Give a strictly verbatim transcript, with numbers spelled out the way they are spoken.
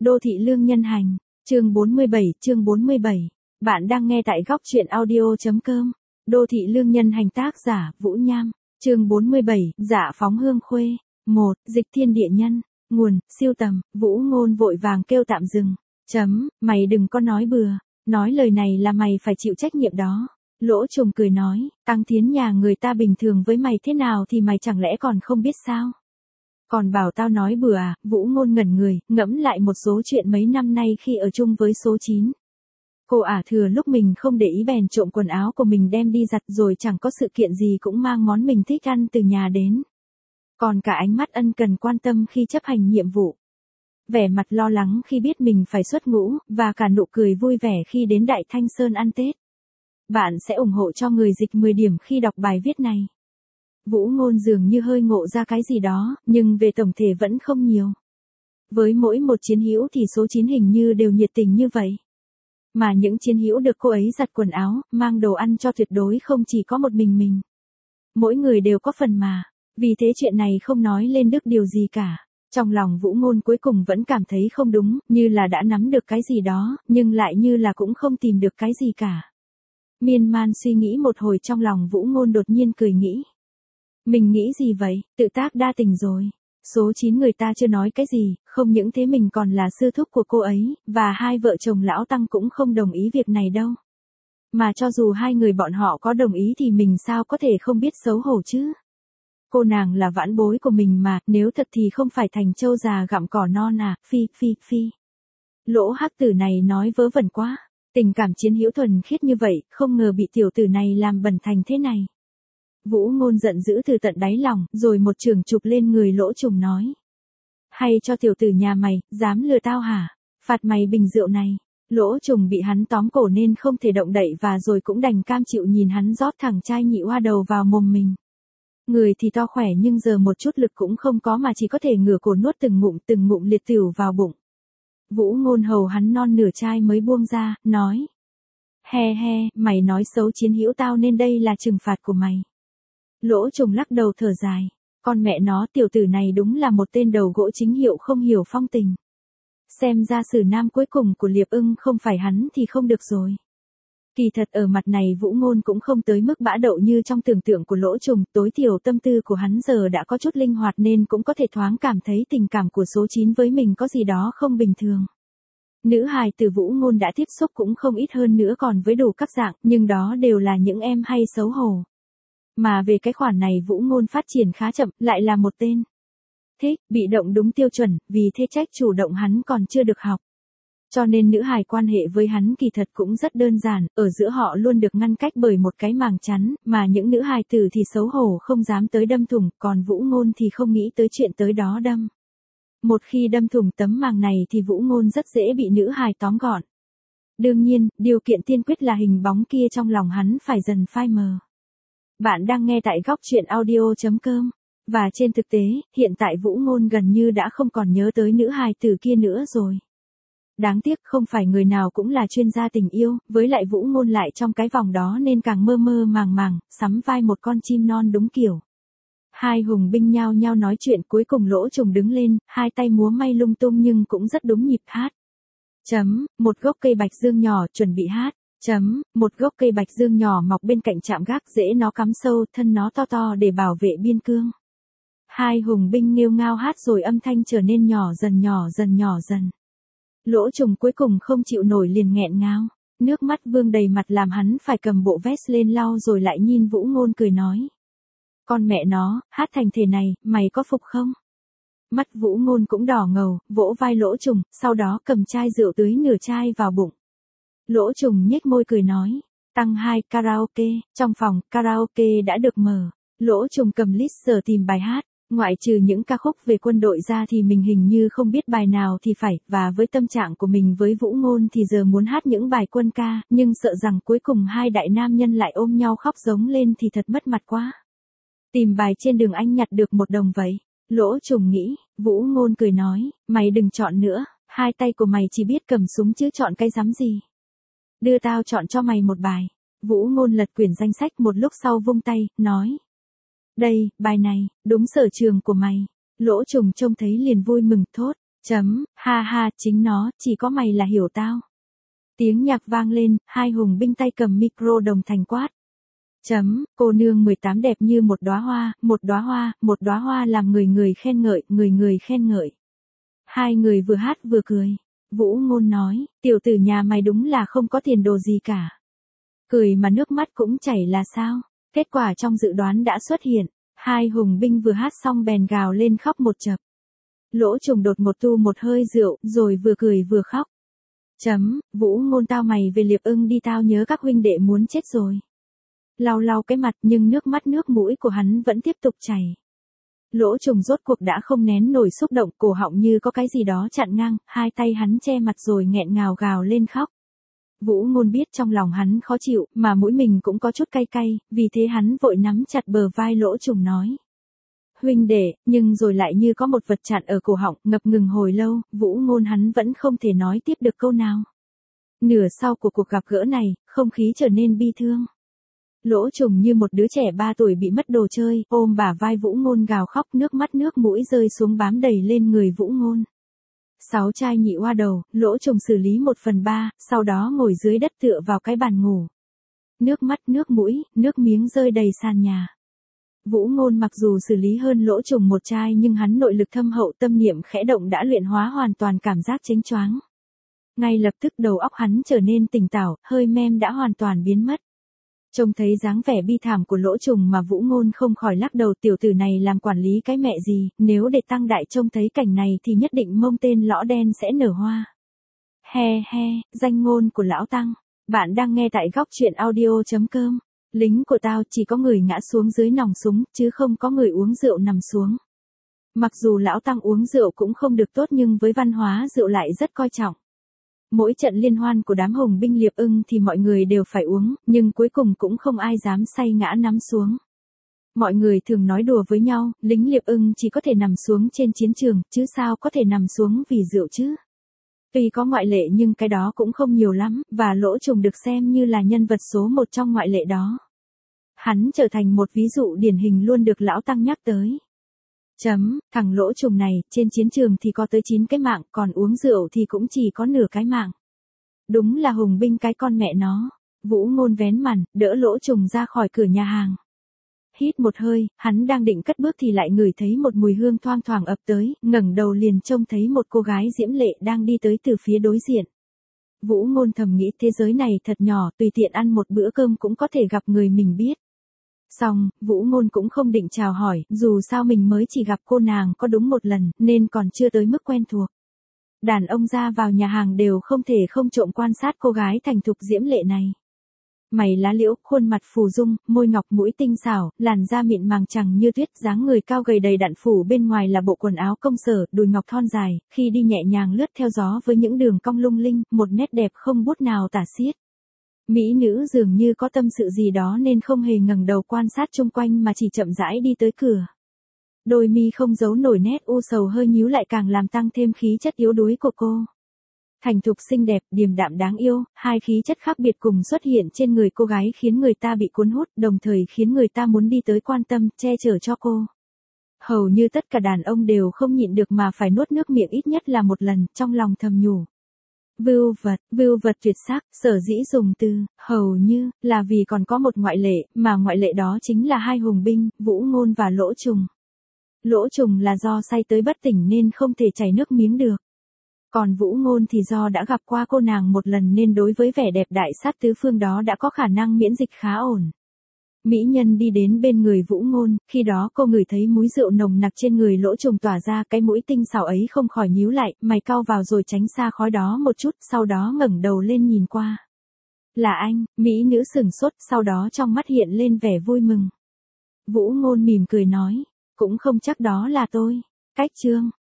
Đô thị lương nhân hành, chương bốn mươi bảy, chương bốn mươi bảy. Bạn đang nghe tại góc truyện audio.com. Đô thị lương nhân hành, tác giả Vũ Nham, chương bốn mươi bảy, Dạ phóng hương khuê. một. Dịch thiên địa nhân. Nguồn, siêu tầm, Vũ Ngôn vội vàng kêu tạm dừng. Chấm, mày đừng có nói bừa, nói lời này là mày phải chịu trách nhiệm đó. Lỗ Trùng cười nói, Tăng Thiến nhà người ta bình thường với mày thế nào thì mày chẳng lẽ còn không biết sao? Còn bảo tao nói bừa à? Vũ Ngôn ngẩn người, ngẫm lại một số chuyện mấy năm nay khi ở chung với số chín. Cô ả thừa lúc mình không để ý bèn trộm quần áo của mình đem đi giặt, rồi chẳng có sự kiện gì cũng mang món mình thích ăn từ nhà đến. Còn cả ánh mắt ân cần quan tâm khi chấp hành nhiệm vụ. Vẻ mặt lo lắng khi biết mình phải xuất ngũ, và cả nụ cười vui vẻ khi đến Đại Thanh Sơn ăn Tết. Bạn sẽ ủng hộ cho người dịch mười điểm khi đọc bài viết này. Vũ Ngôn dường như hơi ngộ ra cái gì đó, nhưng về tổng thể vẫn không nhiều. Với mỗi một chiến hữu thì số chín hình như đều nhiệt tình như vậy. Mà những chiến hữu được cô ấy giặt quần áo, mang đồ ăn cho tuyệt đối không chỉ có một mình mình. Mỗi người đều có phần mà, vì thế chuyện này không nói lên được điều gì cả. Trong lòng Vũ Ngôn cuối cùng vẫn cảm thấy không đúng, như là đã nắm được cái gì đó, nhưng lại như là cũng không tìm được cái gì cả. Miên man suy nghĩ một hồi, trong lòng Vũ Ngôn đột nhiên cười nghĩ. Mình nghĩ gì vậy, tự tác đa tình rồi. Số chín người ta chưa nói cái gì, không những thế mình còn là sư thúc của cô ấy, và hai vợ chồng lão Tăng cũng không đồng ý việc này đâu. Mà cho dù hai người bọn họ có đồng ý thì mình sao có thể không biết xấu hổ chứ. Cô nàng là vãn bối của mình mà, nếu thật thì không phải thành trâu già gặm cỏ non à, phi phi phi. Lỗ hắc tử này nói vớ vẩn quá, tình cảm chiến hữu thuần khiết như vậy, không ngờ bị tiểu tử này làm bẩn thành thế này. Vũ Ngôn giận dữ từ tận đáy lòng, rồi một chưởng chụp lên người Lỗ Trùng nói. Hay cho tiểu tử nhà mày, dám lừa tao hả? Phạt mày bình rượu này. Lỗ Trùng bị hắn tóm cổ nên không thể động đậy, và rồi cũng đành cam chịu nhìn hắn rót thẳng chai nhị oa đầu vào mồm mình. Người thì to khỏe nhưng giờ một chút lực cũng không có, mà chỉ có thể ngửa cổ nuốt từng ngụm từng ngụm liệt tửu vào bụng. Vũ Ngôn hầu hắn non nửa chai mới buông ra, nói. He he, mày nói xấu chiến hữu tao nên đây là trừng phạt của mày. Lỗ Trùng lắc đầu thở dài. Con mẹ nó, tiểu tử này đúng là một tên đầu gỗ chính hiệu không hiểu phong tình. Xem ra sử nam cuối cùng của Liệp Ưng không phải hắn thì không được rồi. Kỳ thật ở mặt này Vũ Ngôn cũng không tới mức bã đậu như trong tưởng tượng của Lỗ Trùng, tối thiểu tâm tư của hắn giờ đã có chút linh hoạt nên cũng có thể thoáng cảm thấy tình cảm của số chín với mình có gì đó không bình thường. Nữ hài từ Vũ Ngôn đã tiếp xúc cũng không ít hơn nữa, còn với đủ các dạng, nhưng đó đều là những em hay xấu hổ. Mà về cái khoản này Vũ Ngôn phát triển khá chậm, lại là một tên thích, bị động đúng tiêu chuẩn, vì thế trách chủ động hắn còn chưa được học. Cho nên nữ hài quan hệ với hắn kỳ thật cũng rất đơn giản, ở giữa họ luôn được ngăn cách bởi một cái màng chắn, mà những nữ hài tử thì xấu hổ không dám tới đâm thủng, còn Vũ Ngôn thì không nghĩ tới chuyện tới đó đâm. Một khi đâm thủng tấm màng này thì Vũ Ngôn rất dễ bị nữ hài tóm gọn. Đương nhiên, điều kiện tiên quyết là hình bóng kia trong lòng hắn phải dần phai mờ. Bạn đang nghe tại góc truyện audio.com. Và trên thực tế, hiện tại Vũ Ngôn gần như đã không còn nhớ tới nữ hài tử kia nữa rồi. Đáng tiếc không phải người nào cũng là chuyên gia tình yêu, với lại Vũ Ngôn lại trong cái vòng đó nên càng mơ mơ màng màng, sắm vai một con chim non đúng kiểu. Hai hùng binh nhao nhao nói chuyện, cuối cùng Lỗ Trùng đứng lên, hai tay múa may lung tung nhưng cũng rất đúng nhịp hát. Chấm, một gốc cây bạch dương nhỏ chuẩn bị hát. Chấm, một gốc cây bạch dương nhỏ mọc bên cạnh trạm gác, rễ nó cắm sâu, thân nó to to để bảo vệ biên cương. Hai hùng binh nghêu ngao hát rồi âm thanh trở nên nhỏ dần nhỏ dần nhỏ dần. Lỗ Trùng cuối cùng không chịu nổi liền nghẹn ngào, nước mắt vương đầy mặt làm hắn phải cầm bộ vest lên lau, rồi lại nhìn Vũ Ngôn cười nói. Con mẹ nó, hát thành thế này, mày có phục không? Mắt Vũ Ngôn cũng đỏ ngầu, vỗ vai Lỗ Trùng, sau đó cầm chai rượu tưới nửa chai vào bụng. Lỗ Trùng nhếch môi cười nói. Tăng hai, karaoke. Trong phòng, karaoke đã được mở. Lỗ Trùng cầm list giờ tìm bài hát. Ngoại trừ những ca khúc về quân đội ra thì mình hình như không biết bài nào thì phải, và với tâm trạng của mình với Vũ Ngôn thì giờ muốn hát những bài quân ca, nhưng sợ rằng cuối cùng hai đại nam nhân lại ôm nhau khóc giống lên thì thật mất mặt quá. Tìm bài trên đường anh nhặt được một đồng vậy. Lỗ Trùng nghĩ. Vũ Ngôn cười nói, mày đừng chọn nữa, hai tay của mày chỉ biết cầm súng chứ chọn cái rắm gì. Đưa tao chọn cho mày một bài. Vũ Ngôn lật quyển danh sách một lúc sau vung tay, nói. Đây, bài này, đúng sở trường của mày. Lỗ Trùng trông thấy liền vui mừng thốt. Chấm, ha ha, chính nó, chỉ có mày là hiểu tao. Tiếng nhạc vang lên, hai hùng binh tay cầm micro đồng thành quát. Chấm, cô nương mười tám đẹp như một đóa hoa, một đóa hoa, một đóa hoa làm người người khen ngợi, người người khen ngợi. Hai người vừa hát vừa cười. Vũ Ngôn nói, tiểu tử nhà mày đúng là không có tiền đồ gì cả. Cười mà nước mắt cũng chảy là sao? Kết quả trong dự đoán đã xuất hiện. Hai hùng binh vừa hát xong bèn gào lên khóc một chập. Lỗ Trùng đột một tu một hơi rượu, rồi vừa cười vừa khóc. Chấm, Vũ Ngôn tao mày về Liệp Ưng đi, tao nhớ các huynh đệ muốn chết rồi. Lau lau cái mặt nhưng nước mắt nước mũi của hắn vẫn tiếp tục chảy. Lỗ Trùng rốt cuộc đã không nén nổi xúc động, cổ họng như có cái gì đó chặn ngang, hai tay hắn che mặt rồi nghẹn ngào gào lên khóc. Vũ Ngôn biết trong lòng hắn khó chịu, mà mũi mình cũng có chút cay cay, vì thế hắn vội nắm chặt bờ vai Lỗ Trùng nói. Huynh đệ, nhưng rồi lại như có một vật chặn ở cổ họng, ngập ngừng hồi lâu, Vũ Ngôn hắn vẫn không thể nói tiếp được câu nào. Nửa sau của cuộc gặp gỡ này, không khí trở nên bi thương. Lỗ Trùng như một đứa trẻ ba tuổi bị mất đồ chơi, ôm bả vai Vũ Ngôn gào khóc, nước mắt nước mũi rơi xuống bám đầy lên người Vũ Ngôn. Sáu trai nhị oa đầu, Lỗ Trùng xử lý một phần ba, sau đó ngồi dưới đất tựa vào cái bàn ngủ. Nước mắt nước mũi, nước miếng rơi đầy sàn nhà. Vũ Ngôn mặc dù xử lý hơn Lỗ Trùng một trai nhưng hắn nội lực thâm hậu, tâm niệm khẽ động đã luyện hóa hoàn toàn cảm giác chênh choáng. Ngay lập tức đầu óc hắn trở nên tỉnh táo, hơi mem đã hoàn toàn biến mất. Trông thấy dáng vẻ bi thảm của Lỗ Trùng mà Vũ Ngôn không khỏi lắc đầu, tiểu tử này làm quản lý cái mẹ gì, nếu để Tăng Đại trông thấy cảnh này thì nhất định mông tên lõ đen sẽ nở hoa. He he, danh ngôn của lão Tăng. Bạn đang nghe tại góc truyện audio chấm com. Lính của tao chỉ có người ngã xuống dưới nòng súng, chứ không có người uống rượu nằm xuống. Mặc dù lão Tăng uống rượu cũng không được tốt nhưng với văn hóa rượu lại rất coi trọng. Mỗi trận liên hoan của đám hùng binh Liệp Ưng thì mọi người đều phải uống, nhưng cuối cùng cũng không ai dám say ngã nằm xuống. Mọi người thường nói đùa với nhau, lính Liệp Ưng chỉ có thể nằm xuống trên chiến trường, chứ sao có thể nằm xuống vì rượu chứ. Tuy có ngoại lệ nhưng cái đó cũng không nhiều lắm, và Lỗ Trùng được xem như là nhân vật số một trong ngoại lệ đó. Hắn trở thành một ví dụ điển hình luôn được lão Tăng nhắc tới. Chấm, thằng Lỗ Trùng này, trên chiến trường thì có tới chín cái mạng, còn uống rượu thì cũng chỉ có nửa cái mạng. Đúng là hùng binh cái con mẹ nó. Vũ Ngôn vén màn, đỡ Lỗ Trùng ra khỏi cửa nhà hàng. Hít một hơi, hắn đang định cất bước thì lại ngửi thấy một mùi hương thoang thoảng ập tới, ngẩng đầu liền trông thấy một cô gái diễm lệ đang đi tới từ phía đối diện. Vũ Ngôn thầm nghĩ thế giới này thật nhỏ, tùy tiện ăn một bữa cơm cũng có thể gặp người mình biết. Xong, Vũ Ngôn cũng không định chào hỏi, dù sao mình mới chỉ gặp cô nàng có đúng một lần, nên còn chưa tới mức quen thuộc. Đàn ông ra vào nhà hàng đều không thể không trộm quan sát cô gái thành thục diễm lệ này. Mày lá liễu, khuôn mặt phù dung, môi ngọc mũi tinh xảo, làn da mịn màng trắng như tuyết, dáng người cao gầy đầy đặn, phủ bên ngoài là bộ quần áo công sở, đùi ngọc thon dài, khi đi nhẹ nhàng lướt theo gió với những đường cong lung linh, một nét đẹp không bút nào tả xiết. Mỹ nữ dường như có tâm sự gì đó nên không hề ngẩng đầu quan sát chung quanh mà chỉ chậm rãi đi tới cửa. Đôi mi không giấu nổi nét u sầu hơi nhíu lại càng làm tăng thêm khí chất yếu đuối của cô. Thành thục xinh đẹp, điềm đạm đáng yêu, hai khí chất khác biệt cùng xuất hiện trên người cô gái khiến người ta bị cuốn hút, đồng thời khiến người ta muốn đi tới quan tâm, che chở cho cô. Hầu như tất cả đàn ông đều không nhịn được mà phải nuốt nước miệng ít nhất là một lần, trong lòng thầm nhủ. Vưu vật, vưu vật tuyệt sắc, sở dĩ dùng từ, hầu như, là vì còn có một ngoại lệ, mà ngoại lệ đó chính là hai hùng binh, Vũ Ngôn và Lỗ Trùng. Lỗ Trùng là do say tới bất tỉnh nên không thể chảy nước miếng được. Còn Vũ Ngôn thì do đã gặp qua cô nàng một lần nên đối với vẻ đẹp đại sát tứ phương đó đã có khả năng miễn dịch khá ổn. Mỹ nhân đi đến bên người Vũ Ngôn, khi đó cô ngửi thấy múi rượu nồng nặc trên người Lỗ Trùng tỏa ra, cái mũi tinh xảo ấy không khỏi nhíu lại, mày cau vào rồi tránh xa khói đó một chút, sau đó ngẩng đầu lên nhìn qua. Là anh, Mỹ nữ sửng sốt, sau đó trong mắt hiện lên vẻ vui mừng. Vũ Ngôn mỉm cười nói, cũng không chắc đó là tôi. Cách chương.